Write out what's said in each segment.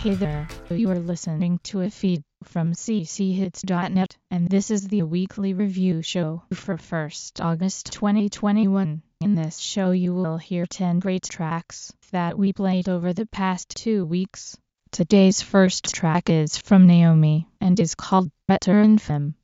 Hey there, you are listening to a feed from cchits.net, and this is the weekly review show for 1st August 2021. In this show you will hear 10 great tracks that we played over the past 2 weeks. Today's first track is from Naomi and is called Better and Femme.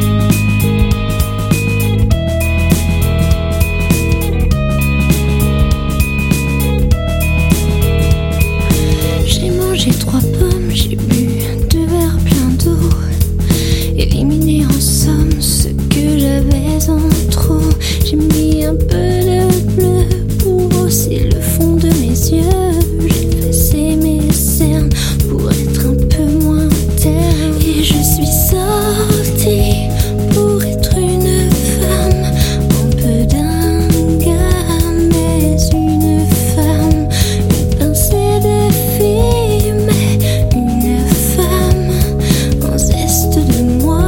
J'ai 3 pommes, j'ai bu 2 verres pleins d'eau. Éliminé en somme ce que j'avais en trop. J'ai mis un peu de bleu pour brosser le fond de mes yeux. J'ai effacé mes cernes pour être un peu moins terne. Et je suis sortie pour être une femme un peu dingue, mais une femme, une pincée de fille, mais une femme, un zeste de moi,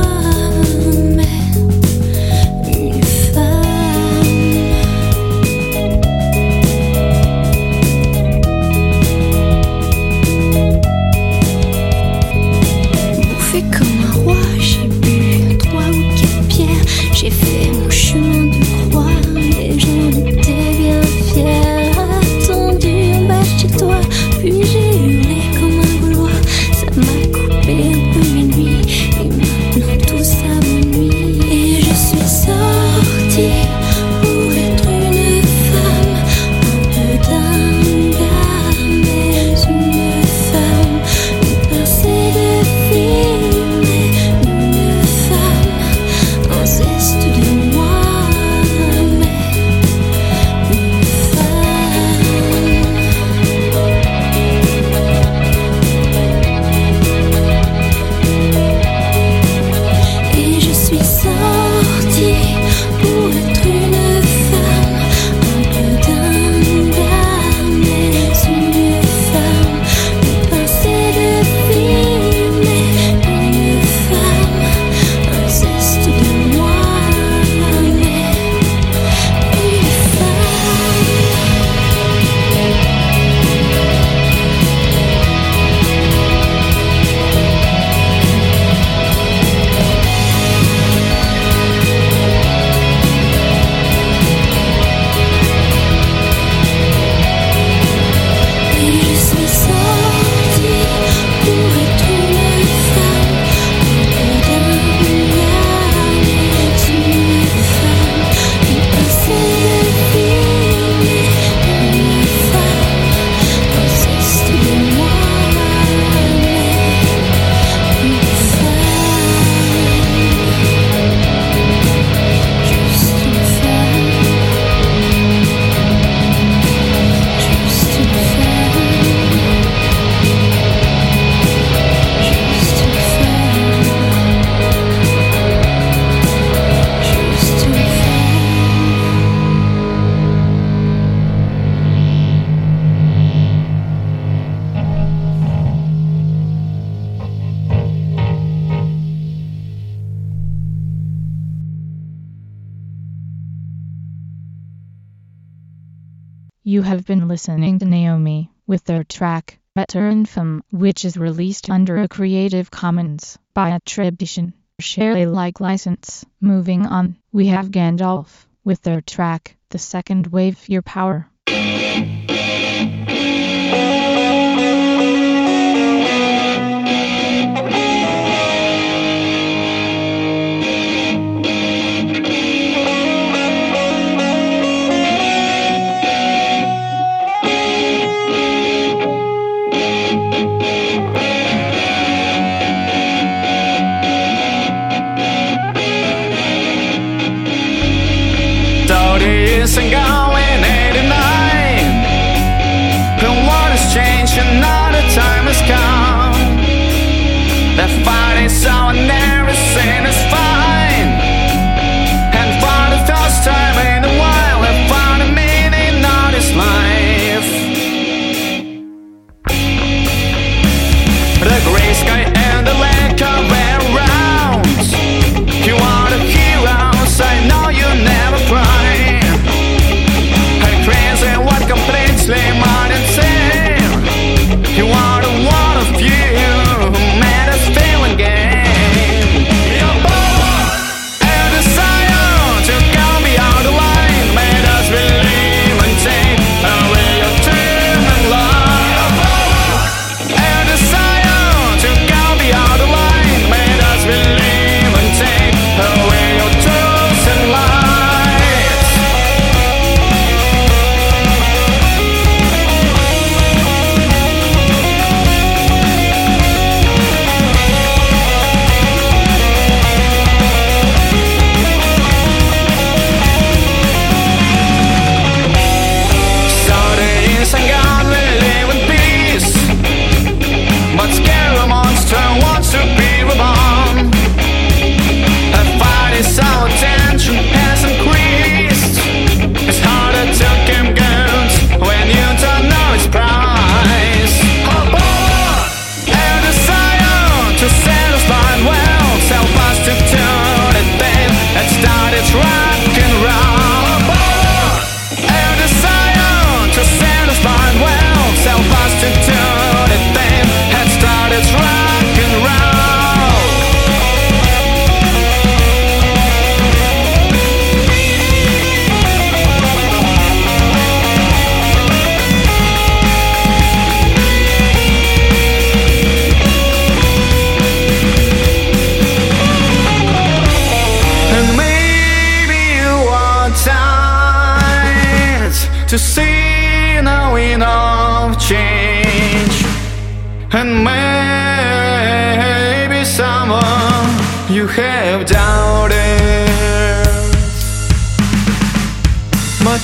mais une femme. Bouffée comme un roi, j'ai bu 3 ou 4 pierres. J'ai fait mon chemin de croix et j'en étais bien fière. Attendu en bas chez toi, puis j'ai hurlé comme un gaulois. Ça m'a coupé un peu mes nuits et maintenant tout ça m'ennuie. Et je suis sortie pour être une femme un peu dingue, mais une femme, une pincée de fille, mais une femme, un zeste de moi, mais une femme. Et je suis sortie pour être une femme un peu dingue, mais une femme, une pincée de fille, mais une femme, un zeste de moi, mais une femme. Et je suis sortie pour être une femme un peu dingue, mais une femme, une pincée de fille, mais une femme, un zeste de moi, mais une femme. Juste une femme. Juste une femme. Juste une femme. Juste une femme. You have been listening to Naomi with their track Better and Femme, which is released under a Creative Commons by attribution, share Alike license. Moving on, we have Gandalf with their track The Second Wave Your Power. Days and going 89. The world has changed and now the time has come. The fight is on and everything is fine. And for the first time in a while I found a meaning of this life. The gray sky and the lake are around. You are the heroes, I know you never cry. ground. A desire to satisfy well, self-prostituted thing had started rock and roll. To see the wind of change, and maybe someone you have doubted, but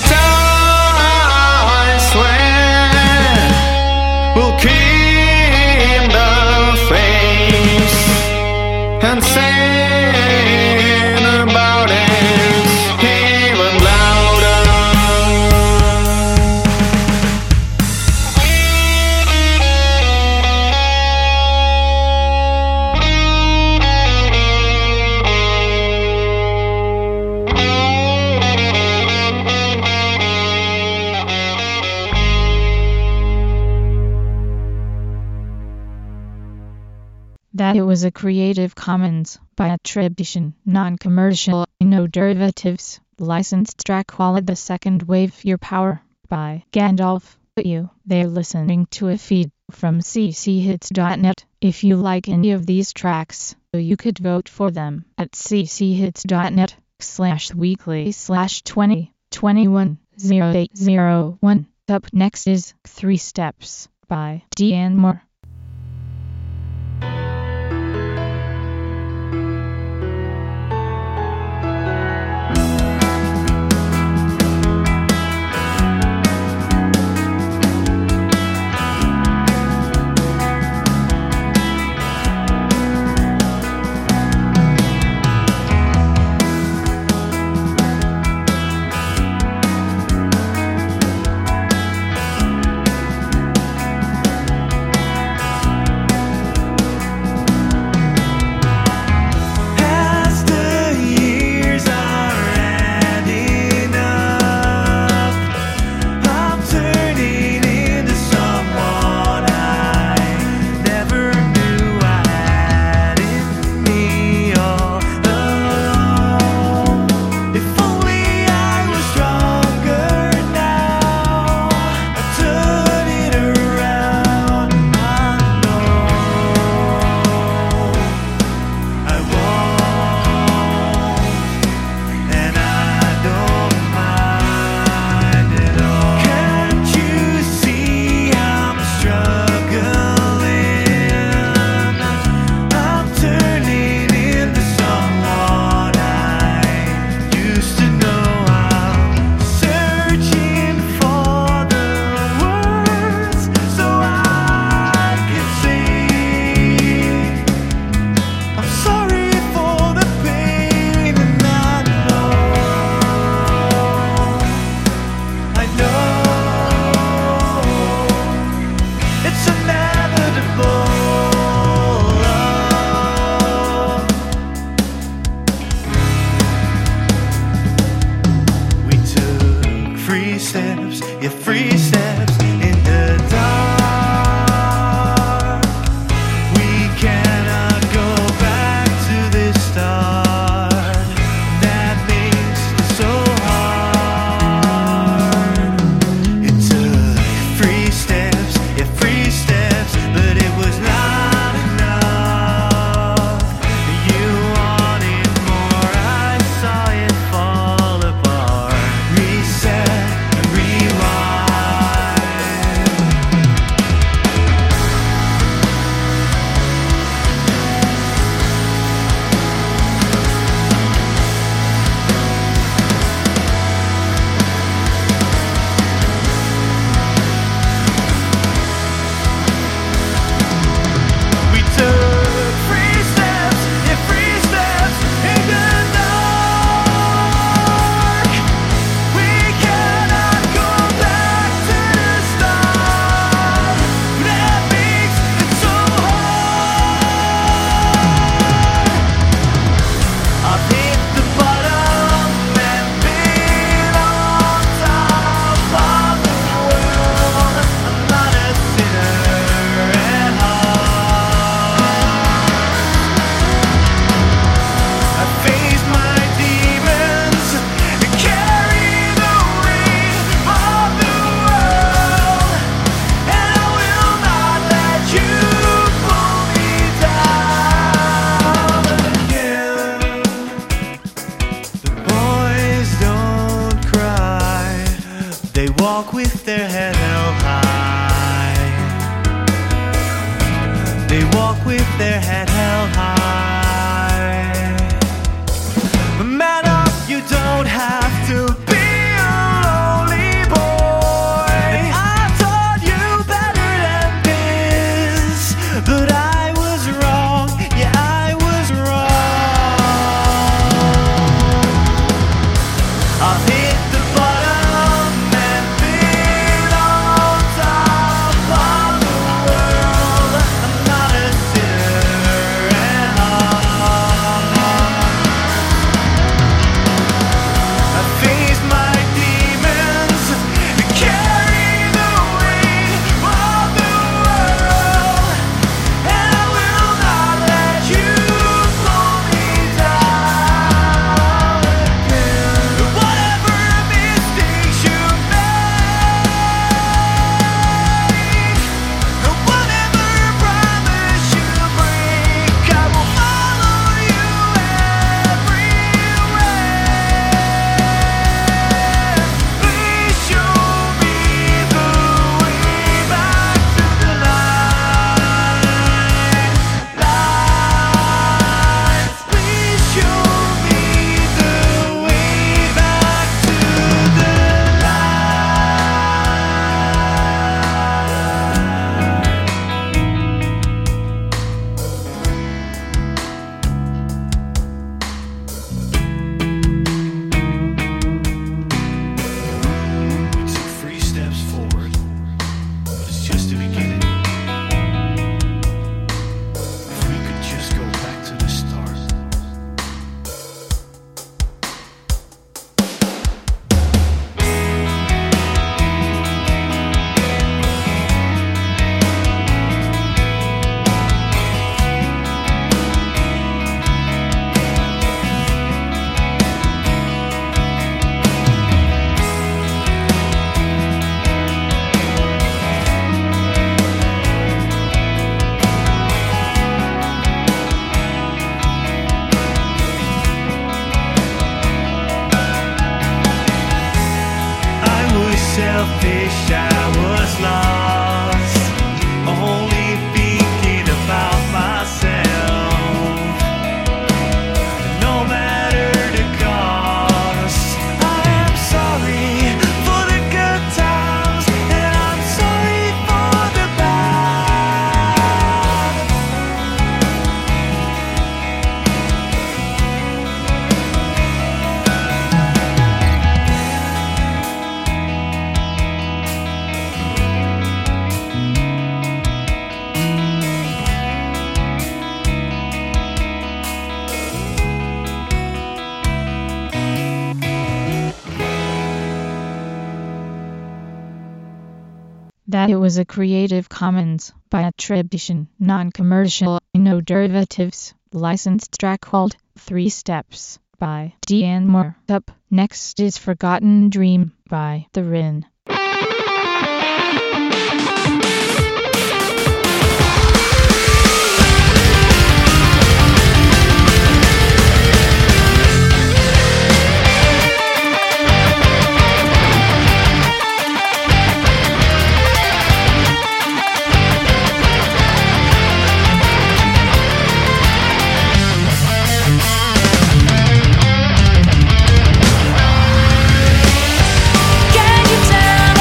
I swear we'll keep the faith and sing about it even louder. That it was a Creative Commons by attribution, non-commercial, no derivatives, licensed track Wallet the Second Wave Your Power by Gandalf. They're listening to a feed from cchits.net. If you like any of these tracks, you could vote for them at cchits.net/weekly/2021-0801. Up next is 3 Steps by Deanne Moore. Reset, rewind. They walk with their head held high. They walk with their head held high. Man up, you don't have to be a lonely boy. And I taught you better than this, but I was wrong. Yeah, I was wrong. I've hit the bottom and been on top of the world. I'm not a sinner at heart. I face my demons and carry the weight of the world, and I will not let you pull me down again. Whatever mistakes you make, whatever promise you break, I will follow you everywhere. Please show me the way back to the light. Lights, please show me the way back to the We took 3 steps forward, but it's just the beginning. If we could just go back to the start. I was selfish, I was lost, only thinking about myself. No matter the cost, I am sorry for the good times, and I'm sorry for the bad. That it was a Creative Commons by attribution, non-commercial, no derivatives, licensed track called 3 Steps by Deanne Moore. Up next is Forgotten Dream by The Rin. Can you tell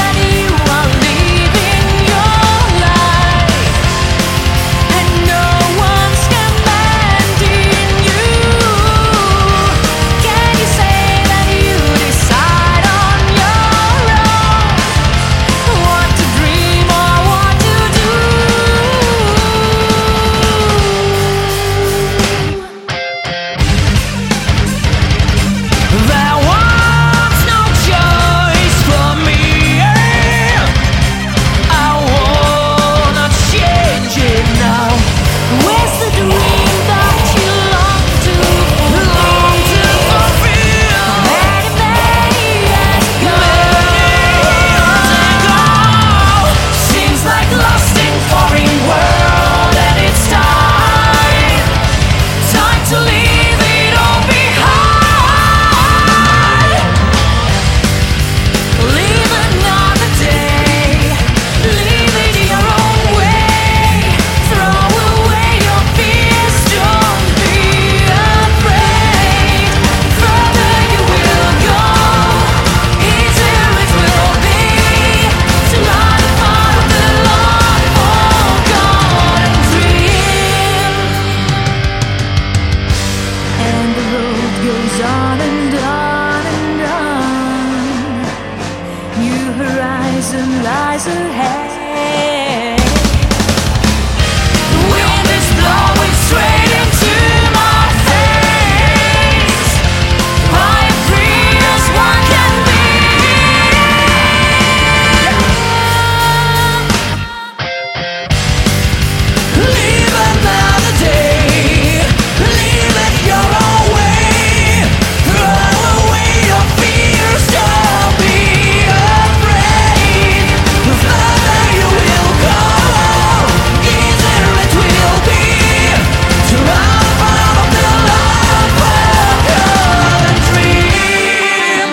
season lies ahead. The wind is blowing straight into my face. I am free as one can be. Live another day. Live it your own way. Throw away your fears. Don't be afraid. The further you will go, easier it will be to run from the love broken dream.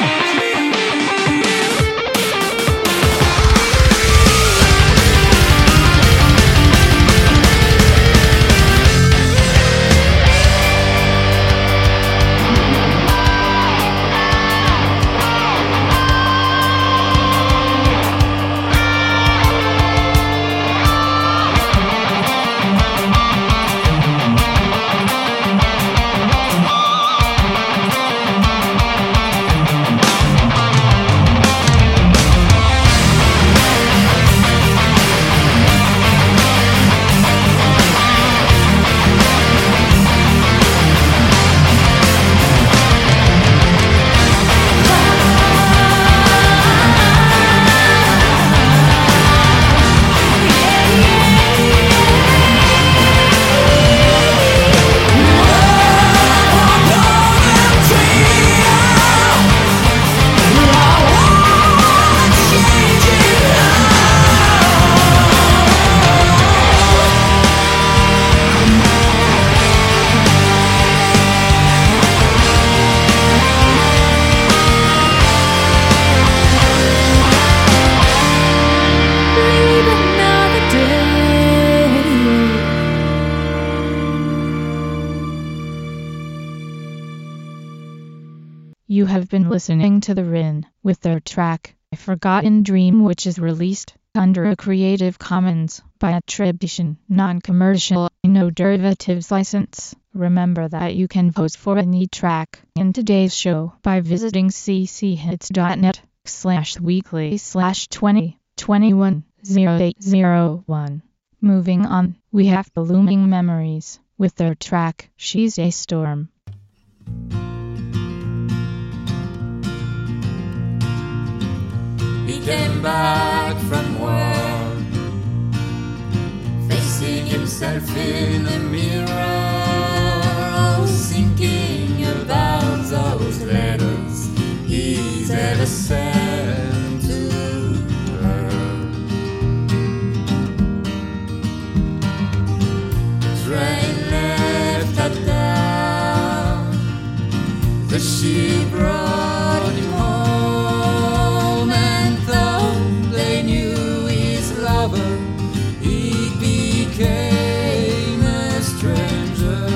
Live another day. You have been listening to The Rin with their track, A Forgotten Dream, which is released under a Creative Commons by attribution, non-commercial, no derivatives license. Remember that you can vote for any track in today's show by visiting cchits.net/weekly/2021-0801. Moving on, we have The Looming Memories with their track, She's a Storm. He came back from war, facing himself in the mirror, thinking about those letters he's ever sent to her. The train left her down, the ship brought him home, and though they knew his lover, he became a stranger.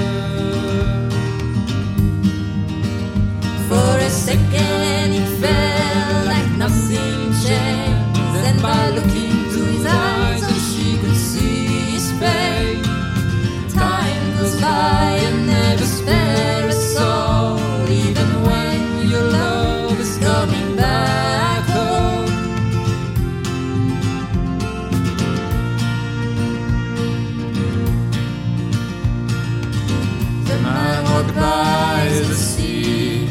For a second it felt like nothing changed, then by looking to his eyes she could see his pain. Time goes by and never spare a soul, even when your love is coming back home. The man walked by the sea,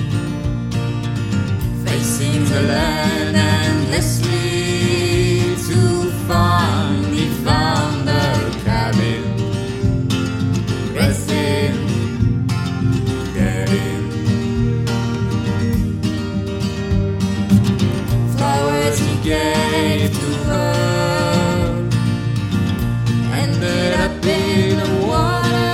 facing the land endlessly to find. He found her cabin, resting, getting flowers he gave to her, ended up in the water,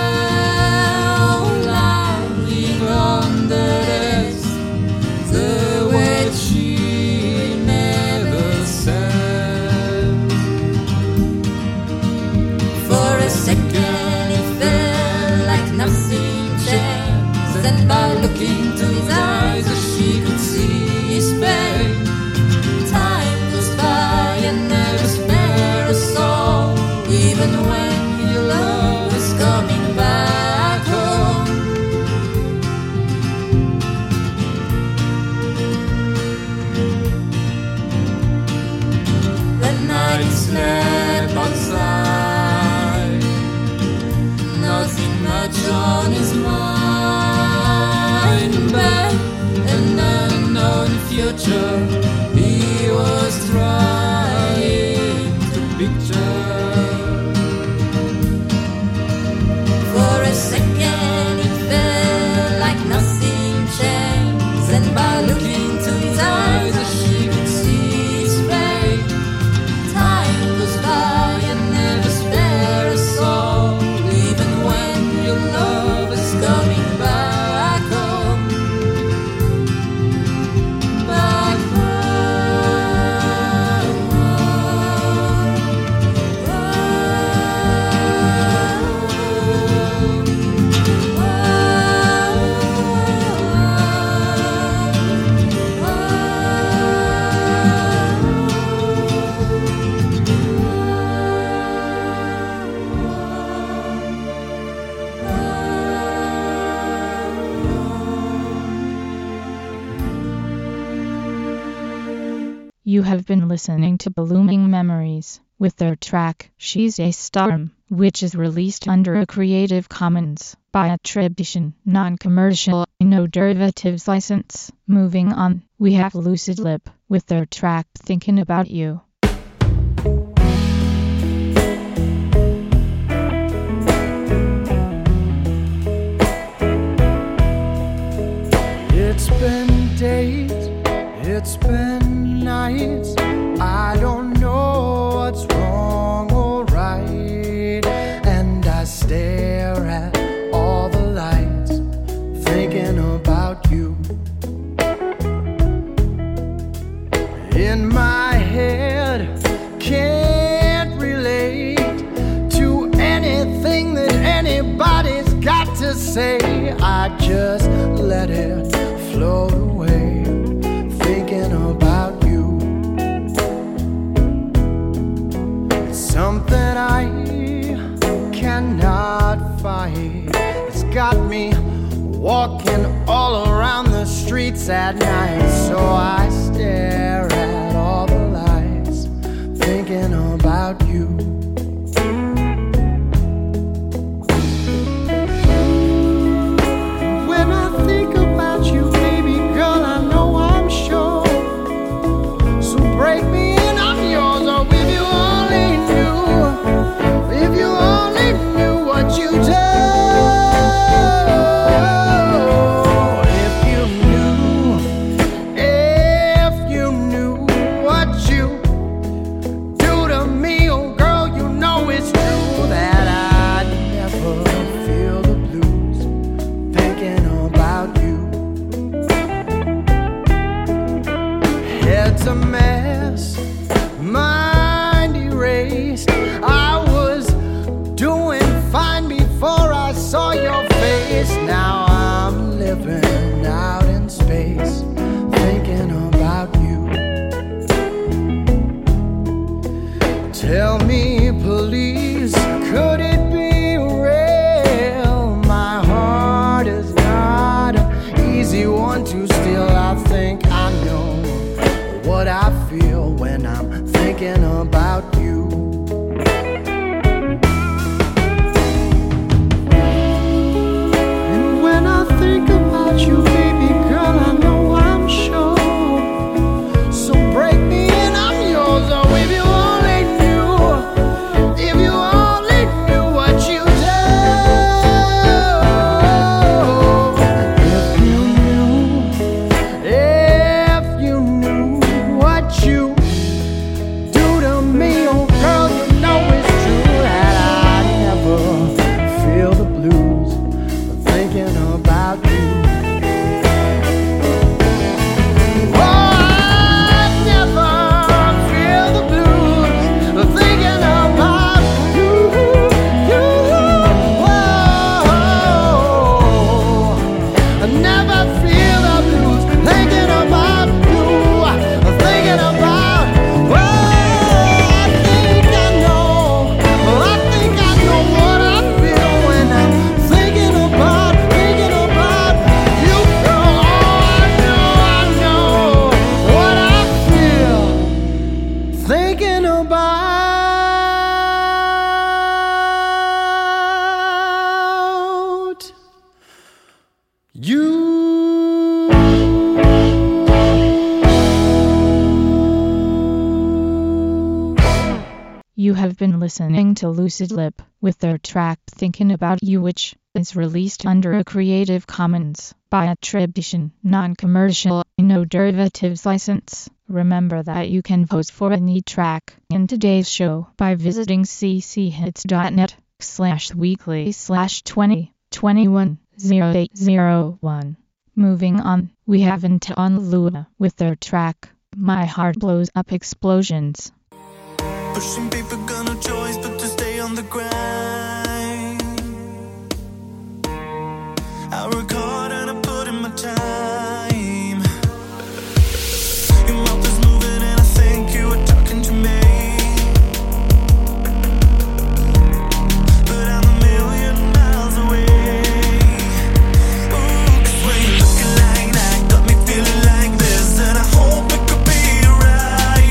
lying on the desk, the word she never said. For a second it felt like nothing changed, then by looking to his eyes she could see his pain. Time goes by and You have been listening to Blooming Memories with their track She's a Storm, which is released under a Creative Commons by attribution, non-commercial, no derivatives license. Moving on, we have Lucid Lip with their track Thinking About You. It's been days, it's been nights, I don't know what's wrong or right, and I stare at all the lights, thinking about you. In my head, can't relate to anything that anybody's got to say. I just let it float away, thinking about you. It's something I cannot fight. It's got me walking all around the streets at night, so I stare at all the lights, thinking about you. When I think about you, baby girl, I know I'm sure. So break me and I'm yours. Oh, if you only knew, if you only knew what you do. It's a mess, mind erased. I was doing fine before I saw your face. Now I'm living out in space, thinking about you. Tell me, please, could it be real? My heart is not an easy one to steal. I think I know what I feel when I'm thinking about you. And when I think about you, baby girl, I know I'm sure. So break me and I'm yours. Oh, if you only knew, if you only knew what you do. If you knew, if you knew what you do to me, oh girl, you know it's true that I never feel the blues thinking about you. Oh, I never feel the blues thinking about you. Oh, I never feel the blues thinking about you. Thinking about, oh, I think I know, I think I know what I feel when I'm thinking about you, girl. Oh, I know what I feel thinking about you. You have been listening to Lucid Lip with their track Thinking About You, which is released under a Creative Commons by attribution, non-commercial, no derivatives license. Remember that you can vote for any track in today's show by visiting cchits.net/weekly/2021-0801. Moving on, we have Anton Luna with their track My Heart Blows Up Explosions. Pushing people got no choice but to stay on the grind. I work hard and I put in my time. Your mouth is moving and I think you were talking to me, but I'm a million miles away. Ooh, 'cause when you're looking like that, got me feeling like this, and I hope it could be right.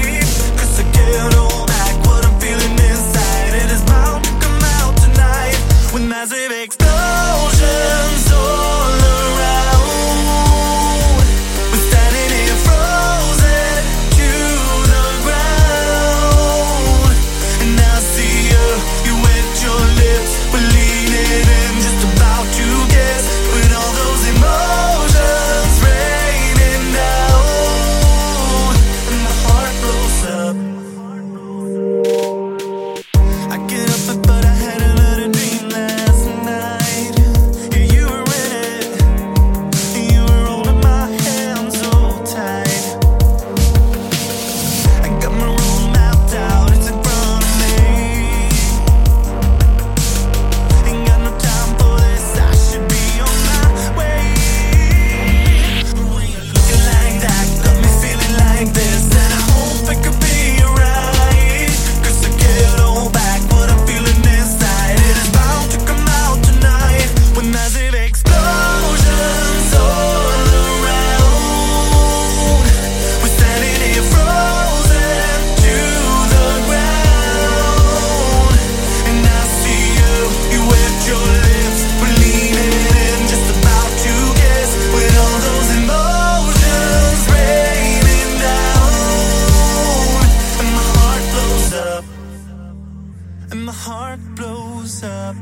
heart blows up.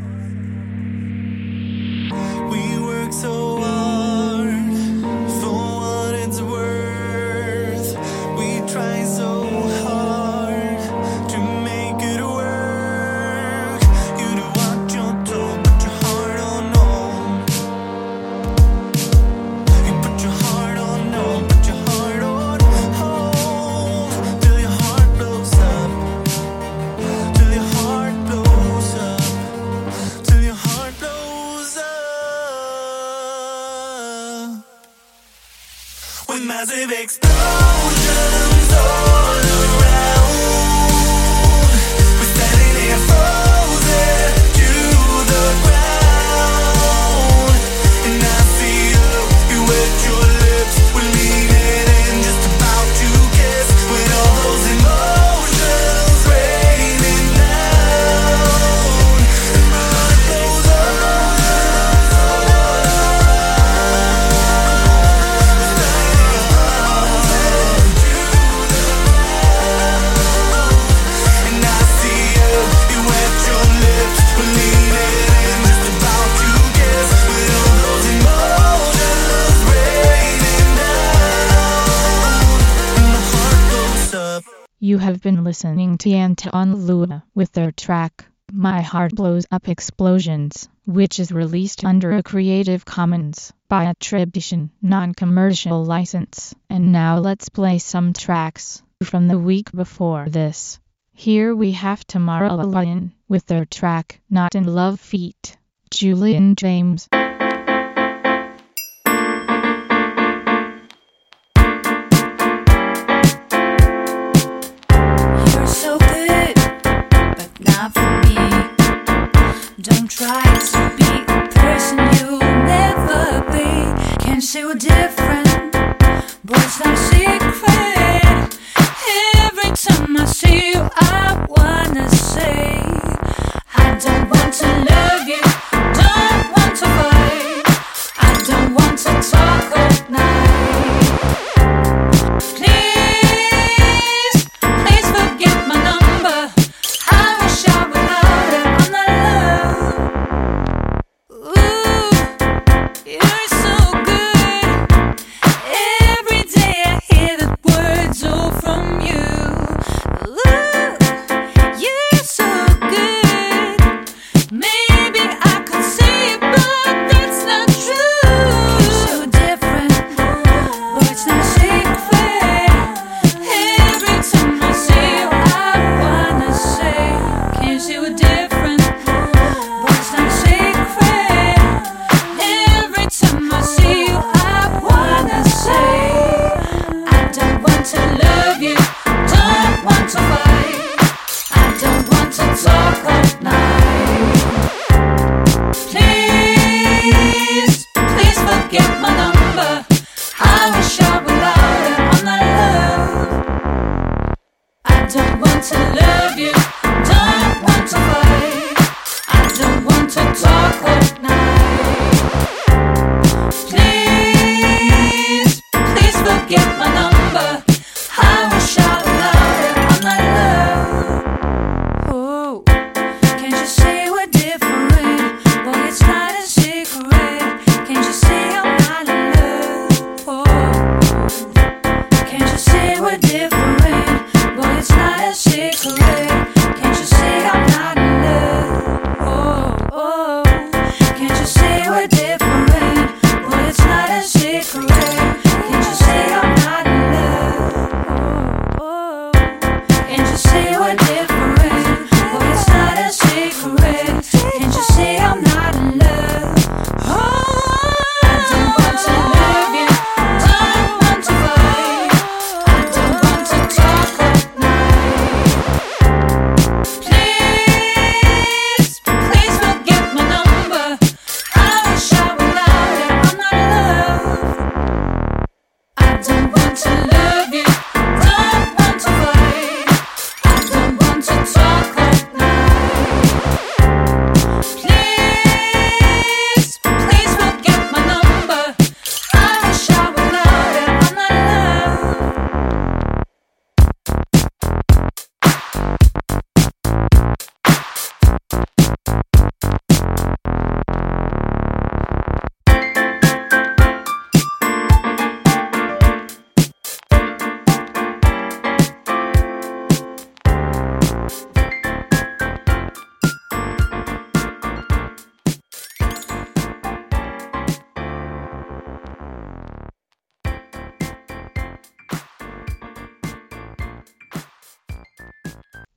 We work so hard for what it's worth. We try so hard to make it work. You do what you're told, but your heart on no. You put your heart on no, put your heart on hold till your heart blows up. Till your heart blows up. Till your heart blows up. With massive explosions all around, we're standing here frozen to the ground. And I see you wet your lips, we're leaning in, just about to kiss, with all those emotions raining down. And my heart goes and I see you wet your lips, we're leaning in, just about to kiss, with all those emotions raining down. And my heart goes up. You have been listening to Anton Lua with their track, My Heart Blows Up Explosions, which is released under a Creative Commons by attribution, non-commercial license. And now let's play some tracks from the week before this. Here we have Tomorrowland with their track, Not in Love feat. Julian James. You're so good, but not for me. Don't try to be the person you'll never be. Can't say we're different, boys like secret. Every time I see you, I wanna say, I don't want to love you, don't want to fight.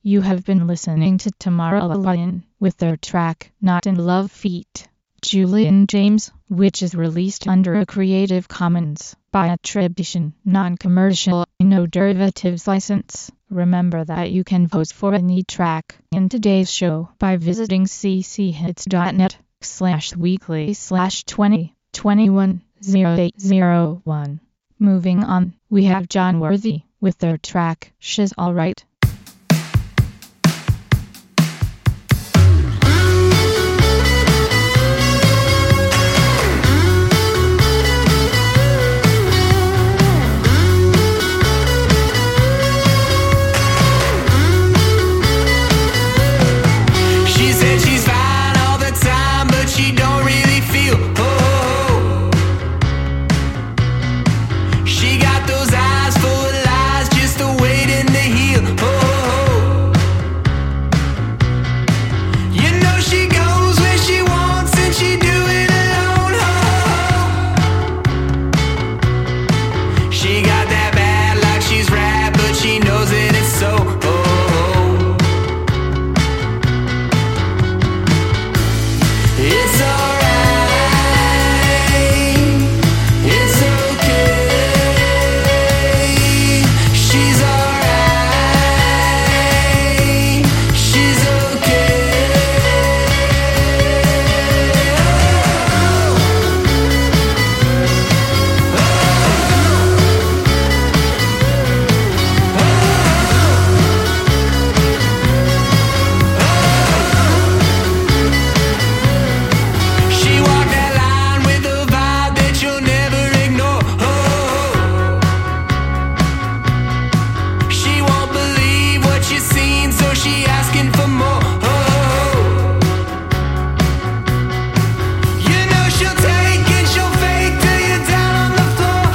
You have been listening to Tomorrowland with their track Not in Love feat. Julian James, which is released under a Creative Commons by attribution, non-commercial, no derivatives license. Remember that you can vote for any track in today's show by visiting cchits.net/weekly/2021-0801. Moving on, we have John Worthy with their track She's Alright. She said she's fine all the time, but she don't really feel. She got those eyes full of lies, just waiting to heal. You know she goes where she wants and she do it alone. She got that bad like she's rap, but she knows that it's so. It's alright, it's okay. She's alright, she's She walked that line with a vibe that you'll never ignore. She won't believe what she's seen, so she asking for more. You know she'll take and she'll fake till you're down on the floor.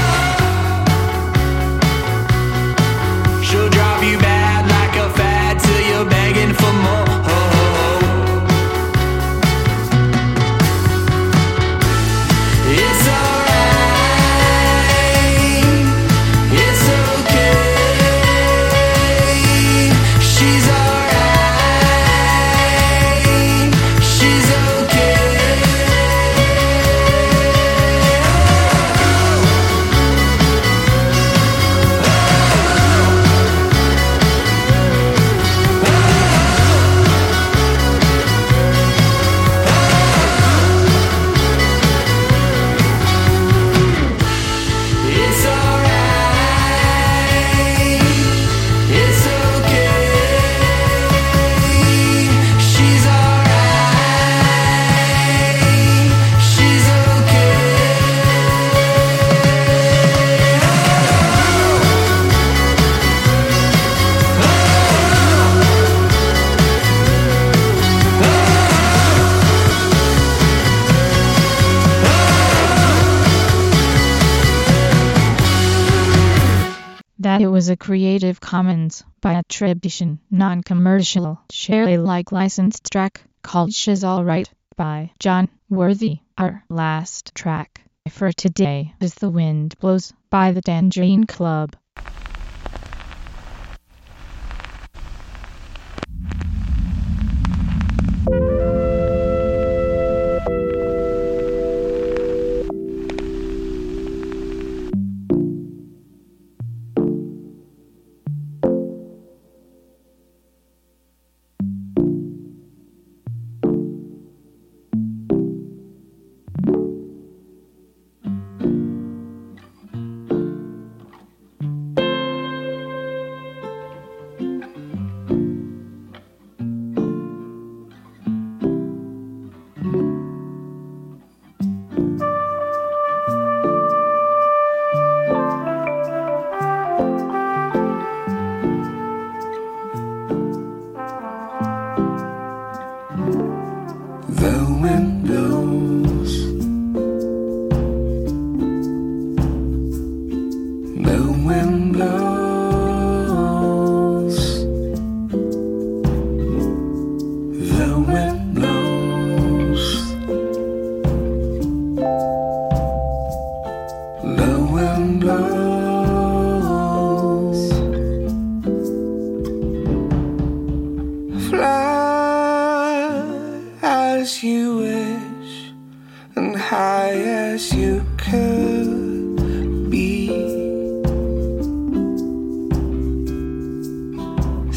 She'll drop you bad like a fad till you're begging for more. It's alright, it's okay. She's alright, she's It's alright, it's okay. She's alright, she's That it was a Creative Commons by attribution, non-commercial, share Alike licensed track called She's Alright by John Worthy. Our last track for today is The Wind Blows by the Tangerine Club.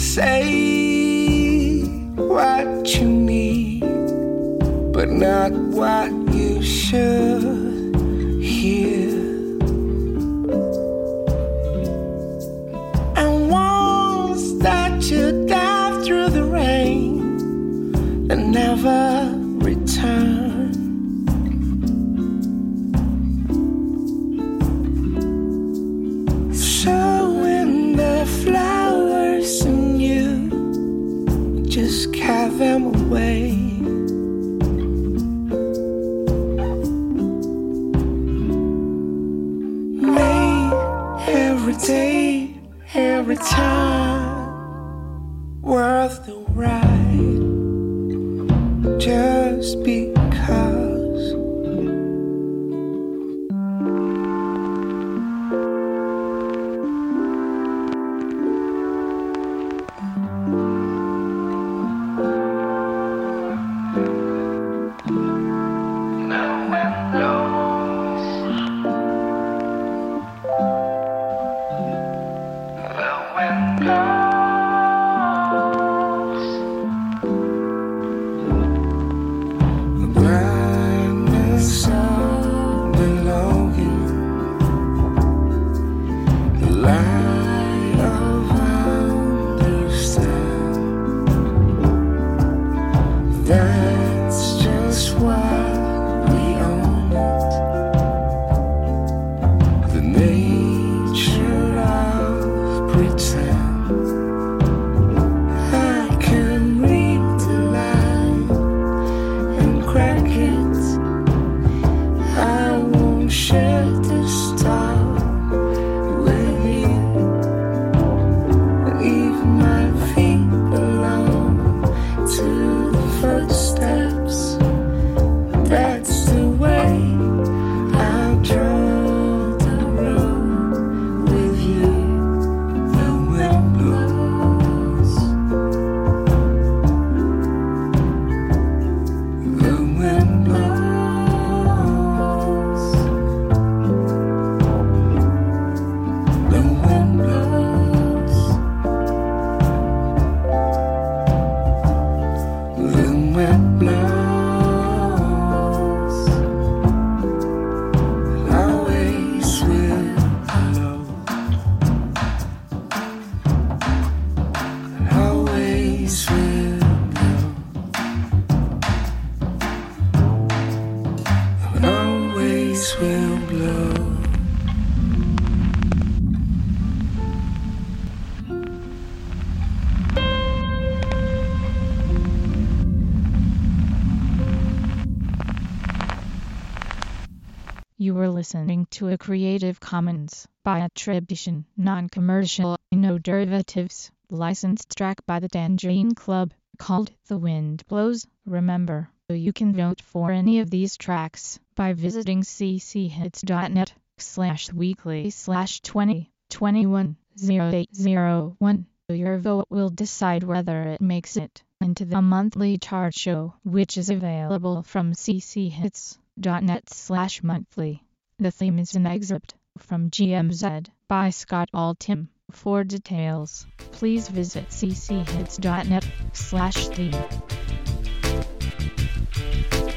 say what you need, but not what you should hear. And once that you dive through the rain and never return, sowing the flowers in you, just carve them away. Make every day, every time worth the ride, just because. That's just why we own it. The nature of pretend. I can read the line and crack it. I won't share the star with you. Leave my feet alone to footsteps. That's the way I'll draw the road with you. The wind blows. The wind blows. The wind blows. The wind blows, always will blow, always will blow, always will blow. You were listening to a Creative Commons by attribution, non-commercial, no derivatives, licensed track by the Tangerine Club, called The Wind Blows. Remember, you can vote for any of these tracks by visiting cchits.net/weekly/2021-0801. Your vote will decide whether it makes it into the monthly chart show, which is available from cchits.net/monthly. The theme is an excerpt from GMZ by Scott Altham. For details, please visit cchits.net/theme.